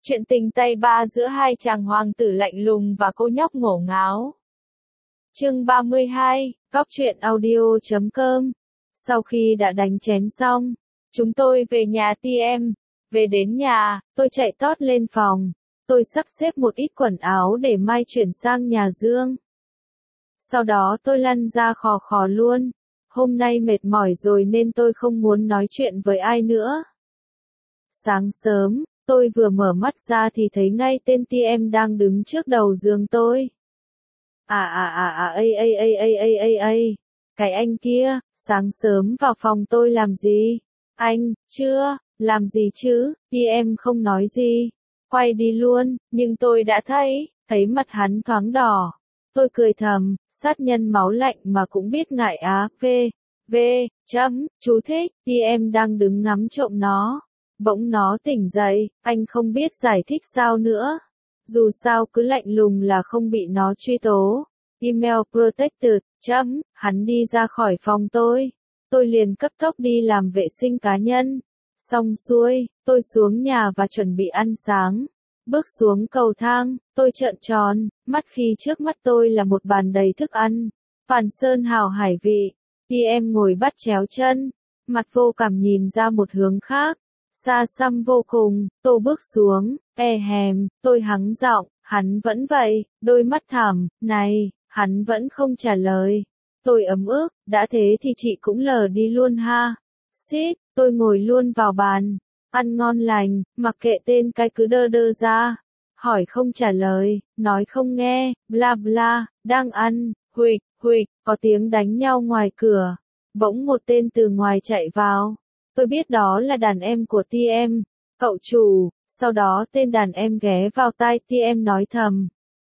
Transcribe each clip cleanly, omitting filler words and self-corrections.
Chuyện tình tay ba giữa hai chàng hoàng tử lạnh lùng và cô nhóc ngổ ngáo. Chương 32, Góc truyện audio.com. Sau khi đã đánh chén xong, chúng tôi về nhà TM. Về đến nhà, tôi chạy tót lên phòng. Tôi sắp xếp một ít quần áo để mai chuyển sang nhà Dương. Sau đó tôi lăn ra khò khò luôn. Hôm nay mệt mỏi rồi nên tôi không muốn nói chuyện với ai nữa. Sáng sớm, tôi vừa mở mắt ra thì thấy ngay tên TM đang đứng trước đầu giường tôi. Cái anh kia, sáng sớm vào phòng tôi làm gì? Anh, chưa, làm gì chứ? TM không nói gì. Quay đi luôn, nhưng tôi đã thấy mặt hắn thoáng đỏ. Tôi cười thầm, sát nhân máu lạnh mà cũng biết ngại á, chú thích, TM đang đứng ngắm trộm nó. Bỗng nó tỉnh dậy, anh không biết giải thích sao nữa. Dù sao cứ lạnh lùng là không bị nó truy tố. Email protected, hắn đi ra khỏi phòng tôi. Tôi liền cấp tốc đi làm vệ sinh cá nhân. Xong xuôi, tôi xuống nhà và chuẩn bị ăn sáng. Bước xuống cầu thang, tôi trợn tròn, mắt khi trước mắt tôi là một bàn đầy thức ăn. Phản sơn hào hải vị. TM ngồi bắt chéo chân, mặt vô cảm nhìn ra một hướng khác. Xa xăm vô cùng, tôi bước xuống, tôi hắng giọng, hắn vẫn vậy, đôi mắt thẳm, này, hắn vẫn không trả lời. Tôi ấm ức, đã thế thì chị cũng lờ đi luôn ha. Xít, tôi ngồi luôn vào bàn, ăn ngon lành, mặc kệ tên cái cứ đơ đơ ra. Hỏi không trả lời, nói không nghe, bla bla, đang ăn, huỵch, có tiếng đánh nhau ngoài cửa. Bỗng một tên từ ngoài chạy vào. Tôi biết đó là đàn em của TM, cậu chủ, sau đó tên đàn em ghé vào tai TM nói thầm.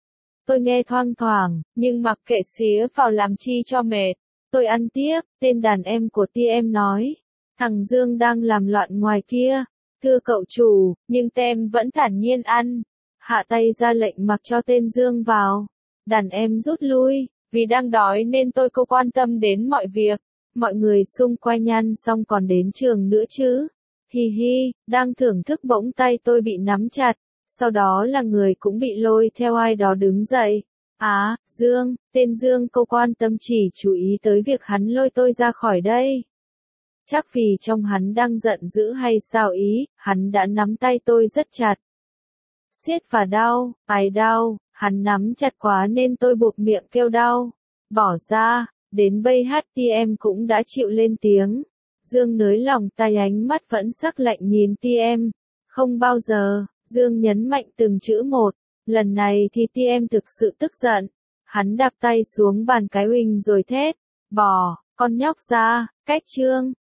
Tôi nghe thoang thoảng, nhưng mặc kệ xía vào làm chi cho mệt. Tôi ăn tiếp, tên đàn em của TM nói. Thằng Dương đang làm loạn ngoài kia. Thưa cậu chủ, nhưng TM vẫn thản nhiên ăn. Hạ tay ra lệnh mặc cho tên Dương vào. Đàn em rút lui, vì đang đói nên tôi không quan tâm đến mọi việc. Mọi người xung quanh ăn xong còn đến trường nữa chứ. Hi, đang thưởng thức bỗng tay tôi bị nắm chặt. Sau đó là người cũng bị lôi theo ai đó đứng dậy. Dương, tên Dương cô quan tâm chỉ chú ý tới việc hắn lôi tôi ra khỏi đây. Chắc vì trong hắn đang giận dữ hay sao ý, hắn đã nắm tay tôi rất chặt. Siết và đau, đau, hắn nắm chặt quá nên tôi buộc miệng kêu đau. Bỏ ra. Đến bây HTM cũng đã chịu lên tiếng. Dương nới lòng tay ánh mắt vẫn sắc lạnh nhìn TM. Không bao giờ, Dương nhấn mạnh từng chữ một. Lần này thì TM thực sự tức giận. Hắn đạp tay xuống bàn cái huỳnh rồi thét. Bỏ, con nhóc ra, cách chương.